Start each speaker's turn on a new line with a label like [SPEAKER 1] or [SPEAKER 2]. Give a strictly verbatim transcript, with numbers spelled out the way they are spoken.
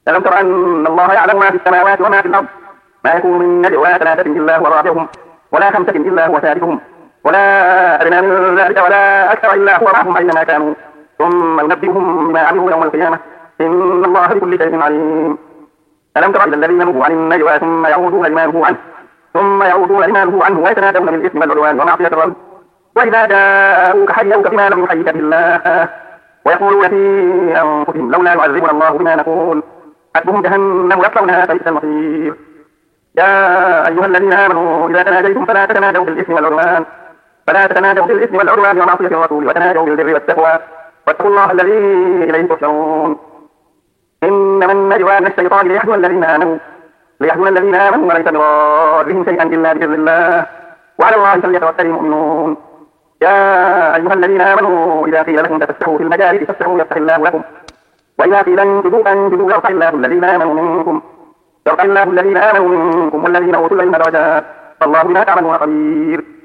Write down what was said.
[SPEAKER 1] ألم تر أن الله يعلم ما في السماوات وما في الأرض ما يكون من نجوى ثلاثة إلا هو رابعهم ولا خمسة إلا هو سادسهم ولا أدنى من ذلك ولا أكثر إلا هو معهم أينما كانوا ثم ينبئهم بما عملوا يوم القيامة إن الله بكل شيء عليم. ألم تر إلى الذين نهوا عن النجوى ثم يعودون لما نهوا عنه ثم يعودون لما نهوا عنه ويتنادون بالإثم والعدوان ومعصية الرب وإذا جاءوك حيوك بما لم يحيك بالله ويقولون في أنفسهم لولا يعذبنا الله بما نقول حسبهم جهنم يصلونها فبئس المصير. يا أيها الذين آمنوا إذا تناجيتم فلا تتناجوا بالإثم والعدوان فلا تتناجوا بالإثم والعدوان ومعصية الرسول وتناجوا بالبر والتقوى واتقوا الله الذي إليه تحشرون. إنما النجوى من الشيطان ليحزن الذين آمنوا ليحزن الذين آمنوا وليس بضارهم شيئا إلا بإذن الله وعلى الله فليتوكل المؤمنون. يا أيها الذين آمنوا إذا قيل لكم تفسحوا في المجالس فافسحوا يفسح الله لكم وإذا قيل انشدوا فانشدوا يرفع الله الذين آمنوا منكم يرفع الله الذين آمنوا منكم والذين أوتوا العلم درجات والله بما تعملون خبير.